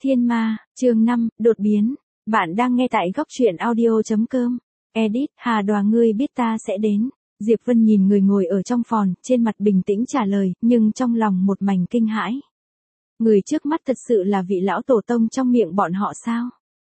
Thiên Ma, chương 5, đột biến. Bạn đang nghe tại góc truyện audio.com. Edit, Hà Đoà ngươi biết ta sẽ đến. Diệp Vân nhìn người ngồi ở trong phòn, trên mặt bình tĩnh trả lời, nhưng trong lòng một mảnh kinh hãi. Người trước mắt thật sự là vị lão tổ tông trong miệng bọn họ sao?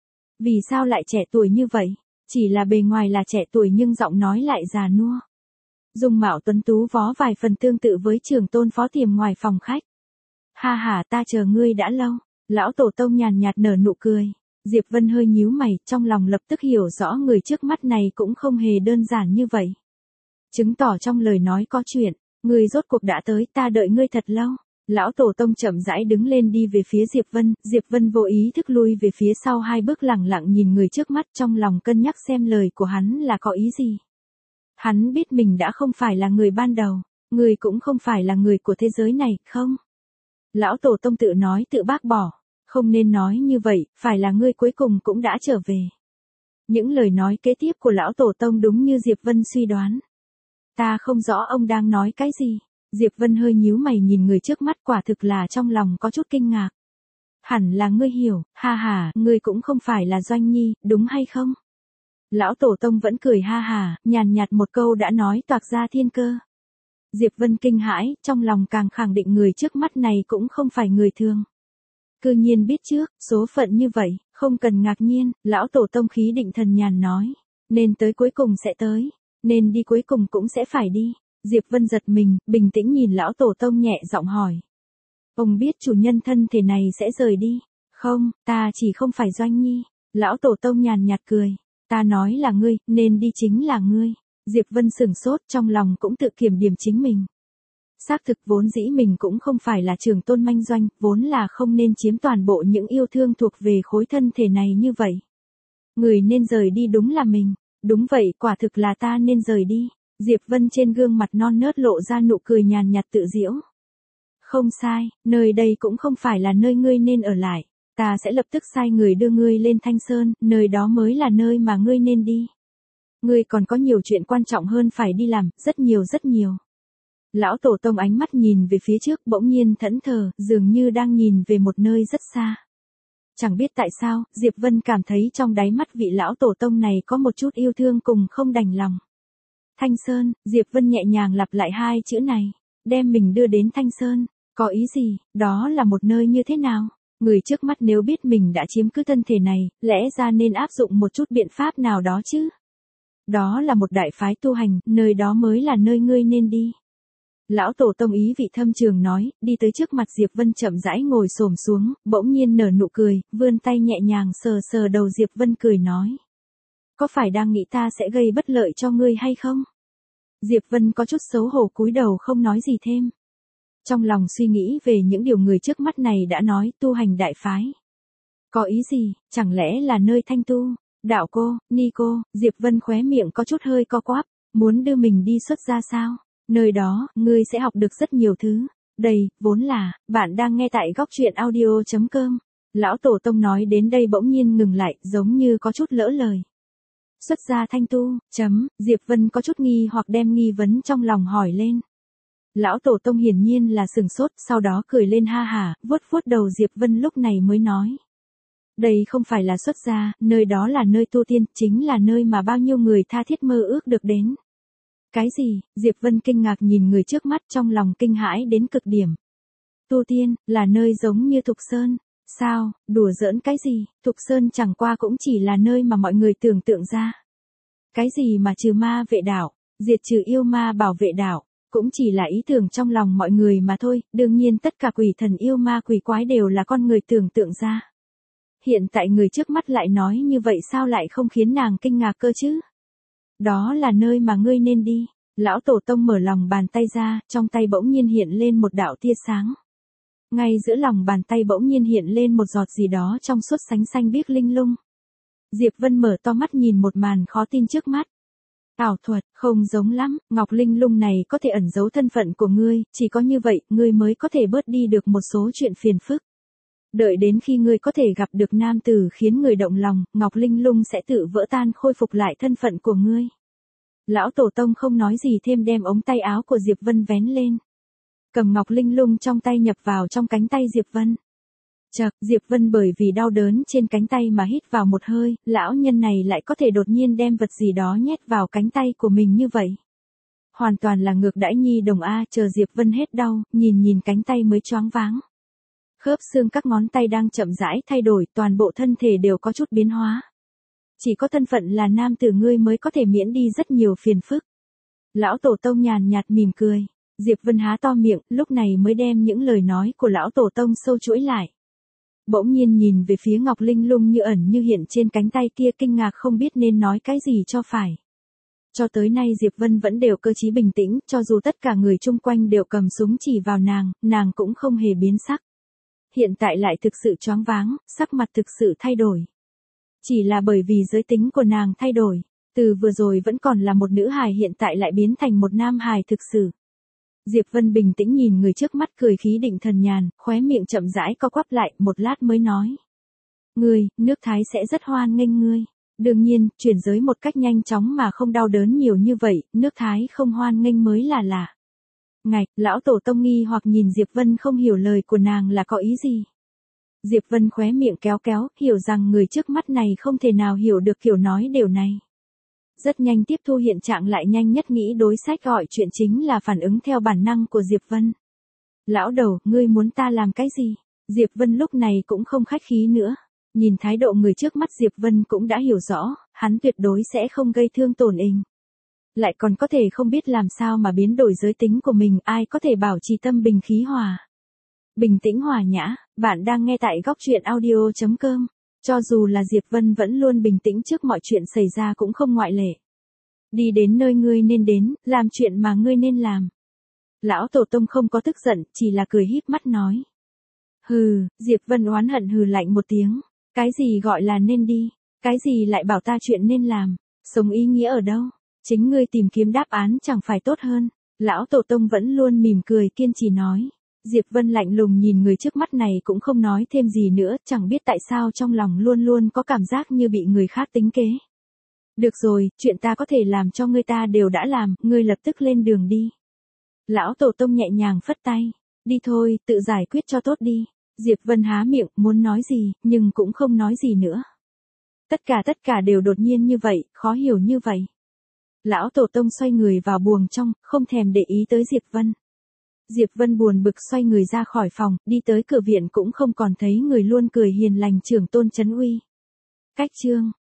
Vì sao lại trẻ tuổi như vậy? Chỉ là bề ngoài là trẻ tuổi nhưng giọng nói lại già nua. Dung mạo tuấn tú vó vài phần tương tự với Trường Tôn Phó Tiềm ngoài phòng khách. Ha ha, ta chờ ngươi đã lâu. Lão tổ tông nhàn nhạt nở nụ cười. Diệp Vân hơi nhíu mày, trong lòng lập tức hiểu rõ người trước mắt này cũng không hề đơn giản như vậy. Chứng tỏ trong lời nói có chuyện, ngươi rốt cuộc đã tới, ta đợi ngươi thật lâu. Lão tổ tông chậm rãi đứng lên đi về phía Diệp Vân vô ý thức lui về phía sau 2 bước lẳng lặng nhìn người trước mắt, trong lòng cân nhắc xem lời của hắn là có ý gì. Hắn biết mình đã không phải là người ban đầu, người cũng không phải là người của thế giới này, không? Lão tổ tông tự nói tự bác bỏ, không nên nói như vậy, phải là ngươi cuối cùng cũng đã trở về. Những lời nói kế tiếp của lão tổ tông đúng như Diệp Vân suy đoán. Ta không rõ ông đang nói cái gì. Diệp Vân hơi nhíu mày nhìn người trước mắt, quả thực là trong lòng có chút kinh ngạc. Hẳn là ngươi hiểu, ha ha, ngươi cũng không phải là Doanh Nhi, đúng hay không? Lão tổ tông vẫn cười ha ha, nhàn nhạt một câu đã nói toạc ra thiên cơ. Diệp Vân kinh hãi, trong lòng càng khẳng định người trước mắt này cũng không phải người thường. Cư nhiên biết trước, số phận như vậy, không cần ngạc nhiên, lão tổ tông khí định thần nhàn nói. Nên tới cuối cùng sẽ tới, nên đi cuối cùng cũng sẽ phải đi. Diệp Vân giật mình, bình tĩnh nhìn lão tổ tông nhẹ giọng hỏi. Ông biết chủ nhân thân thể này sẽ rời đi. Không, ta chỉ không phải Doanh Nhi. Lão tổ tông nhàn nhạt cười. Ta nói là ngươi, nên đi chính là ngươi. Diệp Vân sửng sốt, trong lòng cũng tự kiểm điểm chính mình. Xác thực vốn dĩ mình cũng không phải là Trường Tôn manh doanh, vốn là không nên chiếm toàn bộ những yêu thương thuộc về khối thân thể này như vậy. Người nên rời đi đúng là mình. Đúng vậy, quả thực là ta nên rời đi. Diệp Vân trên gương mặt non nớt lộ ra nụ cười nhàn nhạt tự giễu. Không sai, nơi đây cũng không phải là nơi ngươi nên ở lại. Ta sẽ lập tức sai người đưa ngươi lên Thanh Sơn, nơi đó mới là nơi mà ngươi nên đi. Ngươi còn có nhiều chuyện quan trọng hơn phải đi làm, rất nhiều rất nhiều. Lão tổ tông ánh mắt nhìn về phía trước bỗng nhiên thẫn thờ, dường như đang nhìn về một nơi rất xa. Chẳng biết tại sao, Diệp Vân cảm thấy trong đáy mắt vị lão tổ tông này có một chút yêu thương cùng không đành lòng. Thanh Sơn, Diệp Vân nhẹ nhàng lặp lại 2 chữ này, đem mình đưa đến Thanh Sơn, có ý gì, đó là một nơi như thế nào? Người trước mắt nếu biết mình đã chiếm cứ thân thể này, lẽ ra nên áp dụng một chút biện pháp nào đó chứ? Đó là một đại phái tu hành, nơi đó mới là nơi ngươi nên đi. Lão tổ tông ý vị thâm trường nói, đi tới trước mặt Diệp Vân chậm rãi ngồi xổm xuống, bỗng nhiên nở nụ cười, vươn tay nhẹ nhàng sờ sờ đầu Diệp Vân cười nói. Có phải đang nghĩ ta sẽ gây bất lợi cho ngươi hay không? Diệp Vân có chút xấu hổ cúi đầu không nói gì thêm. Trong lòng suy nghĩ về những điều người trước mắt này đã nói, tu hành đại phái. Có ý gì, chẳng lẽ là nơi thanh tu, đạo cô, ni cô, Diệp Vân khóe miệng có chút hơi co quắp, muốn đưa mình đi xuất gia sao? Nơi đó, ngươi sẽ học được rất nhiều thứ. Đây, vốn là, bạn đang nghe tại góc truyện audio.com. Lão tổ tông nói đến đây bỗng nhiên ngừng lại, giống như có chút lỡ lời. Xuất gia thanh tu, Diệp Vân có chút nghi hoặc đem nghi vấn trong lòng hỏi lên. Lão tổ tông hiển nhiên là sừng sốt, sau đó cười lên ha hả, vuốt vuốt đầu Diệp Vân lúc này mới nói. Đây không phải là xuất gia, nơi đó là nơi tu tiên, chính là nơi mà bao nhiêu người tha thiết mơ ước được đến. Cái gì? Diệp Vân kinh ngạc nhìn người trước mắt, trong lòng kinh hãi đến cực điểm. Tu tiên, là nơi giống như Thục Sơn. Sao, đùa giỡn cái gì, Thục Sơn chẳng qua cũng chỉ là nơi mà mọi người tưởng tượng ra. Cái gì mà trừ ma vệ đạo, diệt trừ yêu ma bảo vệ đạo, cũng chỉ là ý tưởng trong lòng mọi người mà thôi, đương nhiên tất cả quỷ thần yêu ma quỷ quái đều là con người tưởng tượng ra. Hiện tại người trước mắt lại nói như vậy sao lại không khiến nàng kinh ngạc cơ chứ? Đó là nơi mà ngươi nên đi. Lão tổ tông mở lòng bàn tay ra, trong tay bỗng nhiên hiện lên một đạo tia sáng. Ngay giữa lòng bàn tay bỗng nhiên hiện lên một giọt gì đó trong suốt sánh xanh biếc linh lung. Diệp Vân mở to mắt nhìn một màn khó tin trước mắt. Ảo thuật, không giống lắm, ngọc linh lung này có thể ẩn giấu thân phận của ngươi, chỉ có như vậy, ngươi mới có thể bớt đi được một số chuyện phiền phức. Đợi đến khi ngươi có thể gặp được nam tử khiến người động lòng, ngọc linh lung sẽ tự vỡ tan khôi phục lại thân phận của ngươi. Lão tổ tông không nói gì thêm đem ống tay áo của Diệp Vân vén lên. Cầm ngọc linh lung trong tay nhập vào trong cánh tay Diệp Vân. Chậc, Diệp Vân bởi vì đau đớn trên cánh tay mà hít vào một hơi, lão nhân này lại có thể đột nhiên đem vật gì đó nhét vào cánh tay của mình như vậy. Hoàn toàn là ngược đãi nhi đồng A, chờ Diệp Vân hết đau, nhìn cánh tay mới choáng váng. Khớp xương các ngón tay đang chậm rãi thay đổi, toàn bộ thân thể đều có chút biến hóa. Chỉ có thân phận là nam tử ngươi mới có thể miễn đi rất nhiều phiền phức. Lão tổ tông nhàn nhạt mỉm cười. Diệp Vân há to miệng, lúc này mới đem những lời nói của lão tổ tông sâu chuỗi lại. Bỗng nhiên nhìn về phía ngọc linh lung như ẩn như hiện trên cánh tay kia, kinh ngạc không biết nên nói cái gì cho phải. Cho tới nay Diệp Vân vẫn đều cơ trí bình tĩnh, cho dù tất cả người chung quanh đều cầm súng chỉ vào nàng cũng không hề biến sắc. Hiện tại lại thực sự choáng váng, sắc mặt thực sự thay đổi. Chỉ là bởi vì giới tính của nàng thay đổi, từ vừa rồi vẫn còn là một nữ hài hiện tại lại biến thành một nam hài thực sự. Diệp Vân bình tĩnh nhìn người trước mắt, cười khí định thần nhàn, khóe miệng chậm rãi co quắp lại, một lát mới nói. Ngươi, nước Thái sẽ rất hoan nghênh ngươi. Đương nhiên, chuyển giới một cách nhanh chóng mà không đau đớn nhiều như vậy, nước Thái không hoan nghênh mới là lạ. Ngạch, lão tổ tông nghi hoặc nhìn Diệp Vân không hiểu lời của nàng là có ý gì. Diệp Vân khóe miệng kéo kéo, hiểu rằng người trước mắt này không thể nào hiểu được kiểu nói điều này. Rất nhanh tiếp thu hiện trạng, lại nhanh nhất nghĩ đối sách gọi chuyện chính là phản ứng theo bản năng của Diệp Vân. Lão đầu, ngươi muốn ta làm cái gì? Diệp Vân lúc này cũng không khách khí nữa. Nhìn thái độ người trước mắt Diệp Vân cũng đã hiểu rõ, hắn tuyệt đối sẽ không gây thương tổn inh. Lại còn có thể không biết làm sao mà biến đổi giới tính của mình, ai có thể bảo trì tâm bình khí hòa. Bình tĩnh hòa nhã, bạn đang nghe tại góc truyện audio.com. Cho dù là Diệp Vân vẫn luôn bình tĩnh trước mọi chuyện xảy ra cũng không ngoại lệ. Đi đến nơi ngươi nên đến, làm chuyện mà ngươi nên làm. Lão tổ tông không có tức giận, chỉ là cười híp mắt nói. Hừ, Diệp Vân oán hận hừ lạnh một tiếng. Cái gì gọi là nên đi, cái gì lại bảo ta chuyện nên làm, sống ý nghĩa ở đâu, chính ngươi tìm kiếm đáp án chẳng phải tốt hơn. Lão tổ tông vẫn luôn mỉm cười kiên trì nói. Diệp Vân lạnh lùng nhìn người trước mắt này cũng không nói thêm gì nữa, chẳng biết tại sao trong lòng luôn luôn có cảm giác như bị người khác tính kế. Được rồi, chuyện ta có thể làm cho ngươi ta đều đã làm, ngươi lập tức lên đường đi. Lão tổ tông nhẹ nhàng phất tay. Đi thôi, tự giải quyết cho tốt đi. Diệp Vân há miệng, muốn nói gì, nhưng cũng không nói gì nữa. Tất cả đều đột nhiên như vậy, khó hiểu như vậy. Lão tổ tông xoay người vào buồng trong, không thèm để ý tới Diệp Vân. Diệp Vân buồn bực xoay người ra khỏi phòng, đi tới cửa viện cũng không còn thấy người luôn cười hiền lành trưởng tôn Trấn Uy. Cách chương